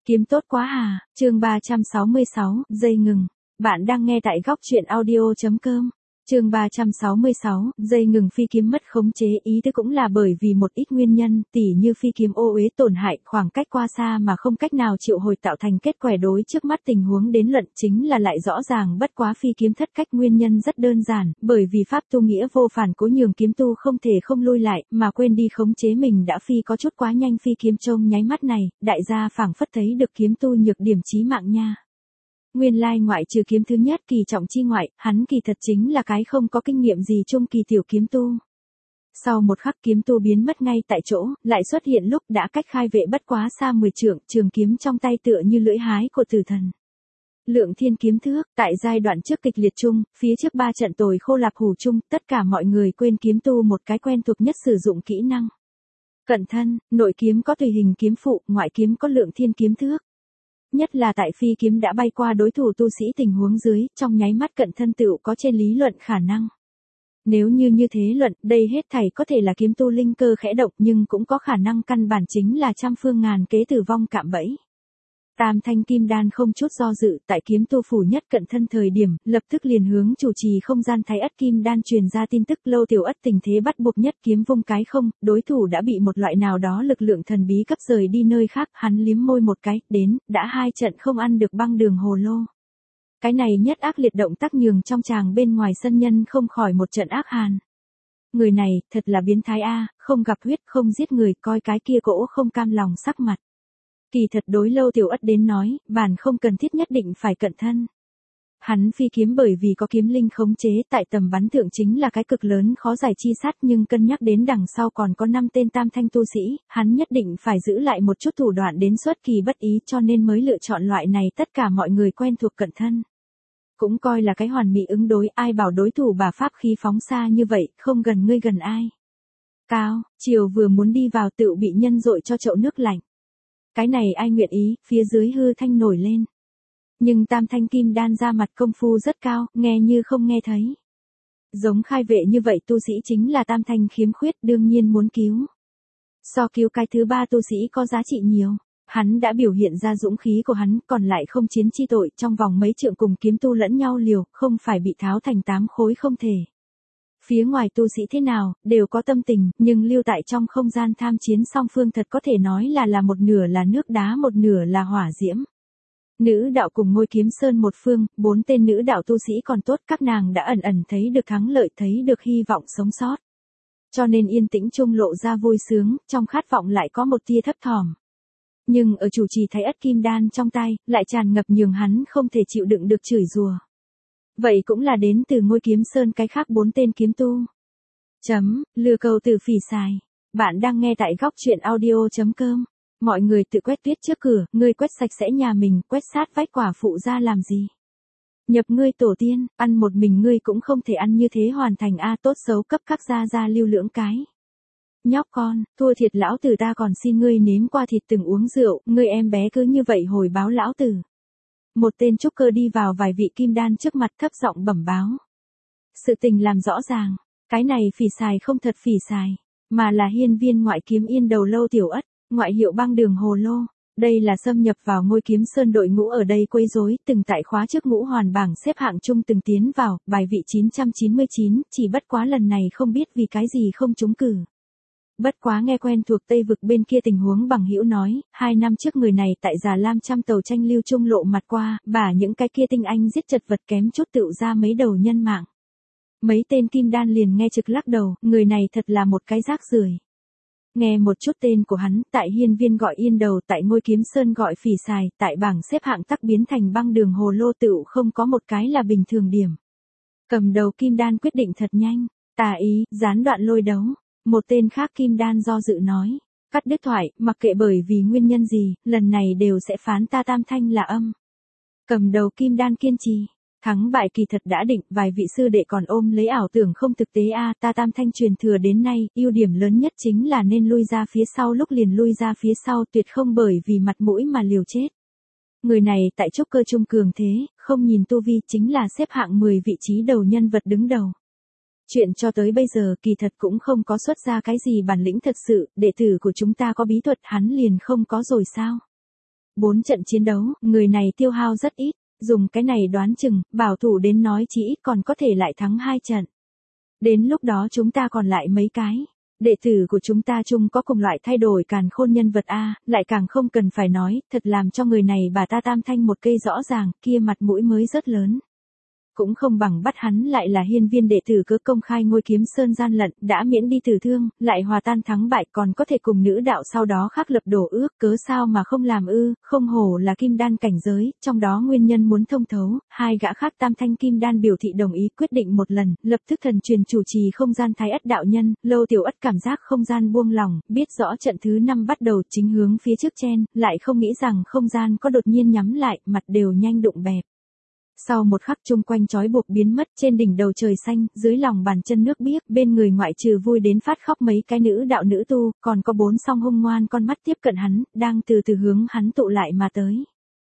Kiếm tốt quá à, chương 366, giây ngừng. Bạn đang nghe tại góc truyện audio.com. Chương 366, giây ngừng. Phi kiếm mất khống chế, ý thức cũng là bởi vì một ít nguyên nhân, tỉ như phi kiếm ô uế tổn hại, khoảng cách qua xa mà không cách nào triệu hồi tạo thành kết quả đối trước mắt tình huống đến luận chính là lại rõ ràng. Bất quá phi kiếm thất cách nguyên nhân rất đơn giản, bởi vì pháp tu nghĩa vô phản cố nhường kiếm tu không thể không lui lại, mà quên đi khống chế mình đã phi có chút quá nhanh. Phi kiếm trông nháy mắt này, đại gia phảng phất thấy được kiếm tu nhược điểm chí mạng nha. Nguyên lai ngoại trừ kiếm thứ nhất kỳ trọng chi ngoại, hắn kỳ thật chính là cái không có kinh nghiệm gì trung kỳ tiểu kiếm tu. Sau một khắc kiếm tu biến mất ngay tại chỗ, lại xuất hiện lúc đã cách khai vệ bất quá xa 10 trượng, trường kiếm trong tay tựa như lưỡi hái của tử thần. Lượng thiên kiếm thước, tại giai đoạn trước kịch liệt chung, phía trước 3 trận tồi khô lạp hủ chung, tất cả mọi người quên kiếm tu một cái quen thuộc nhất sử dụng kỹ năng. Cận thân, nội kiếm có tùy hình kiếm phụ, ngoại kiếm có lượng thiên kiếm thước. Nhất là tại phi kiếm đã bay qua đối thủ tu sĩ tình huống dưới, trong nháy mắt cận thân tựu có trên lý luận khả năng. Nếu như thế luận, đây hết thảy có thể là kiếm tu linh cơ khẽ động nhưng cũng có khả năng căn bản chính là trăm phương ngàn kế tử vong cạm bẫy. Tam thanh kim đan không chút do dự, tại kiếm tu phủ nhất cận thân thời điểm, lập tức liền hướng chủ trì không gian Thái Ất kim đan truyền ra tin tức. Lâu Tiểu Ất tình thế bắt buộc nhất kiếm vung cái không, đối thủ đã bị một loại nào đó lực lượng thần bí cấp rời đi nơi khác, hắn liếm môi một cái, đến, đã 2 trận không ăn được băng đường hồ lô. Cái này nhất ác liệt động tác nhường trong tràng bên ngoài sân nhân không khỏi một trận ác hàn. Người này, thật là biến thái a, không gặp huyết không giết người, coi cái kia cỗ không cam lòng sắc mặt. Kỳ thật đối Lâu Tiểu Ất đến nói, bản không cần thiết nhất định phải cận thân. Hắn phi kiếm bởi vì có kiếm linh khống chế tại tầm bắn thượng chính là cái cực lớn khó giải chi sát, nhưng cân nhắc đến đằng sau còn có 5 tên tam thanh tu sĩ, hắn nhất định phải giữ lại một chút thủ đoạn đến xuất kỳ bất ý, cho nên mới lựa chọn loại này tất cả mọi người quen thuộc cận thân. Cũng coi là cái hoàn mỹ ứng đối, ai bảo đối thủ bà pháp khí phóng xa như vậy, không gần ngươi gần ai. Cao, chiều vừa muốn đi vào tựu bị nhân dội cho chậu nước lạnh. Cái này ai nguyện ý, phía dưới hư thanh nổi lên. Nhưng tam thanh kim đan ra mặt công phu rất cao, nghe như không nghe thấy. Giống khai vệ như vậy tu sĩ chính là tam thanh khiếm khuyết, đương nhiên muốn cứu. So cứu cái thứ 3 tu sĩ có giá trị nhiều. Hắn đã biểu hiện ra dũng khí của hắn, còn lại không chiến chi tội, trong vòng mấy trượng cùng kiếm tu lẫn nhau liều, không phải bị tháo thành 8 khối không thể. Phía ngoài tu sĩ thế nào, đều có tâm tình, nhưng lưu tại trong không gian tham chiến song phương thật có thể nói là một nửa là nước đá một nửa là hỏa diễm. Nữ đạo cùng Ngôi Kiếm Sơn một phương, 4 tên nữ đạo tu sĩ còn tốt, các nàng đã ẩn ẩn thấy được thắng lợi, thấy được hy vọng sống sót. Cho nên yên tĩnh chung lộ ra vui sướng, trong khát vọng lại có một tia thấp thỏm. Nhưng ở chủ trì Thái Ất kim đan trong tay, lại tràn ngập nhường hắn không thể chịu đựng được chửi rủa. Vậy cũng là đến từ Ngôi Kiếm Sơn cái khác 4 tên kiếm tu. Lừa cầu từ phỉ xài. Bạn đang nghe tại góc truyện audio.com. Mọi người tự quét tuyết trước cửa, ngươi quét sạch sẽ nhà mình, quét sát vách quả phụ ra làm gì? Nhập ngươi tổ tiên, ăn một mình ngươi cũng không thể ăn như thế hoàn thành a, tốt xấu cấp các gia lưu lưỡng cái. Nhóc con, thua thiệt lão tử ta còn xin ngươi nếm qua thịt từng uống rượu, ngươi em bé cứ như vậy hồi báo lão tử. Một tên trúc cơ đi vào vài vị kim đan trước mặt thấp giọng bẩm báo. Sự tình làm rõ ràng, cái này phỉ xài không thật phỉ xài, mà là hiên viên ngoại kiếm yên đầu Lâu Tiểu Ất, ngoại hiệu băng đường hồ lô. Đây là xâm nhập vào Ngôi Kiếm Sơn đội ngũ ở đây quấy rối, từng tại khóa trước ngũ hoàn bảng xếp hạng chung từng tiến vào, bài vị 999, chỉ bất quá lần này không biết vì cái gì không trúng cử. Bất quá nghe quen thuộc Tây vực bên kia tình huống bằng hữu nói, 2 năm trước người này tại Già Lam trăm tàu tranh lưu trung lộ mặt qua, bả những cái kia tinh anh giết chật vật kém chút tựu ra mấy đầu nhân mạng. Mấy tên kim đan liền nghe trực lắc đầu, người này thật là một cái rác rưởi. Nghe một chút tên của hắn, tại hiên viên gọi yên đầu, tại Ngôi Kiếm Sơn gọi phỉ xài, tại bảng xếp hạng tắc biến thành băng đường hồ lô tựu không có một cái là bình thường điểm. Cầm đầu kim đan quyết định thật nhanh, tà ý, gián đoạn lôi đấu. Một tên khác kim đan do dự nói, cắt đứt thoại, mặc kệ bởi vì nguyên nhân gì, lần này đều sẽ phán ta tam thanh là âm. Cầm đầu kim đan kiên trì, thắng bại kỳ thật đã định, vài vị sư đệ còn ôm lấy ảo tưởng không thực tế a, ta tam thanh truyền thừa đến nay, ưu điểm lớn nhất chính là nên lui ra phía sau lúc liền lui ra phía sau, tuyệt không bởi vì mặt mũi mà liều chết. Người này tại trúc cơ trung cường thế, không nhìn tu vi chính là xếp hạng 10 vị trí đầu nhân vật đứng đầu. Chuyện cho tới bây giờ kỳ thật cũng không có xuất ra cái gì bản lĩnh thật sự, đệ tử của chúng ta có bí thuật hắn liền không có rồi sao? 4 trận chiến đấu, người này tiêu hao rất ít, dùng cái này đoán chừng, bảo thủ đến nói chí ít còn có thể lại thắng 2 trận. Đến lúc đó chúng ta còn lại mấy cái. Đệ tử của chúng ta chung có cùng loại thay đổi càn khôn nhân vật A, lại càng không cần phải nói, thật làm cho người này bà ta tam thanh một cây rõ ràng, kia mặt mũi mới rất lớn. Cũng không bằng bắt hắn lại là hiên viên đệ tử cứ công khai ngôi kiếm sơn gian lận, đã miễn đi tử thương, lại hòa tan thắng bại còn có thể cùng nữ đạo sau đó khắc lập đổ ước, cớ sao mà không làm ư, không hổ là kim đan cảnh giới, trong đó nguyên nhân muốn thông thấu, 2 gã khác tam thanh kim đan biểu thị đồng ý quyết định một lần, lập tức thần truyền chủ trì không gian thái ất đạo nhân, Lâu Tiểu Ất cảm giác không gian buông lỏng, biết rõ trận thứ 5 bắt đầu chính hướng phía trước chen, lại không nghĩ rằng không gian có đột nhiên nhắm lại, mặt đều nhanh đụng bẹp. Sau một khắc chung quanh trói buộc biến mất trên đỉnh đầu trời xanh, dưới lòng bàn chân nước biếc, bên người ngoại trừ vui đến phát khóc mấy cái nữ đạo nữ tu, còn có 4 song hung ngoan con mắt tiếp cận hắn, đang từ từ hướng hắn tụ lại mà tới.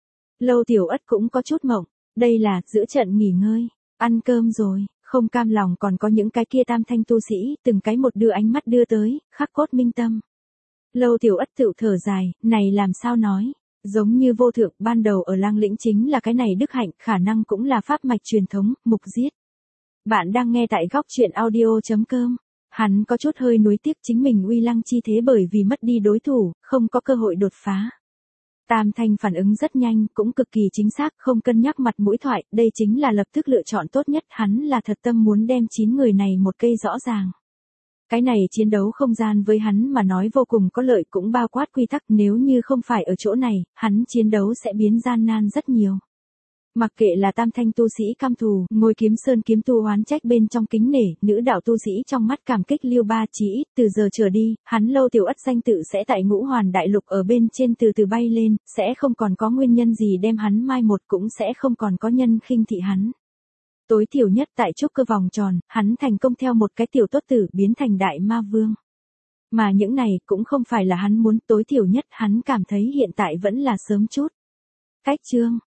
Lâu Tiểu Ất cũng có chút mộng, đây là giữa trận nghỉ ngơi, ăn cơm rồi, không cam lòng còn có những cái kia tam thanh tu sĩ, từng cái một đưa ánh mắt đưa tới, khắc cốt minh tâm. Lâu Tiểu Ất tự thở dài, này làm sao nói. Giống như vô thượng ban đầu ở lang lĩnh chính là cái này đức hạnh, khả năng cũng là pháp mạch truyền thống, mục giết. Bạn đang nghe tại góc truyện audio.com. Hắn có chút hơi nuối tiếc chính mình uy lăng chi thế bởi vì mất đi đối thủ, không có cơ hội đột phá. Tam thanh phản ứng rất nhanh, cũng cực kỳ chính xác, không cân nhắc mặt mũi thoại, đây chính là lập tức lựa chọn tốt nhất, hắn là thật tâm muốn đem 9 người này một cây rõ ràng. Cái này chiến đấu không gian với hắn mà nói vô cùng có lợi cũng bao quát quy tắc, nếu như không phải ở chỗ này, hắn chiến đấu sẽ biến gian nan rất nhiều. Mặc kệ là tam thanh tu sĩ cam thù, ngôi kiếm sơn kiếm tu oán trách bên trong kính nể, nữ đạo tu sĩ trong mắt cảm kích liêu ba chí ít, từ giờ trở đi, hắn Lâu Tiểu Ất danh tự sẽ tại ngũ hoàn đại lục ở bên trên từ từ bay lên, sẽ không còn có nguyên nhân gì đem hắn mai một, cũng sẽ không còn có nhân khinh thị hắn. Tối thiểu nhất tại trúc cơ vòng tròn, hắn thành công theo một cái tiểu tốt tử biến thành đại ma vương. Mà những này cũng không phải là hắn muốn, tối thiểu nhất hắn cảm thấy hiện tại vẫn là sớm chút. Cách chương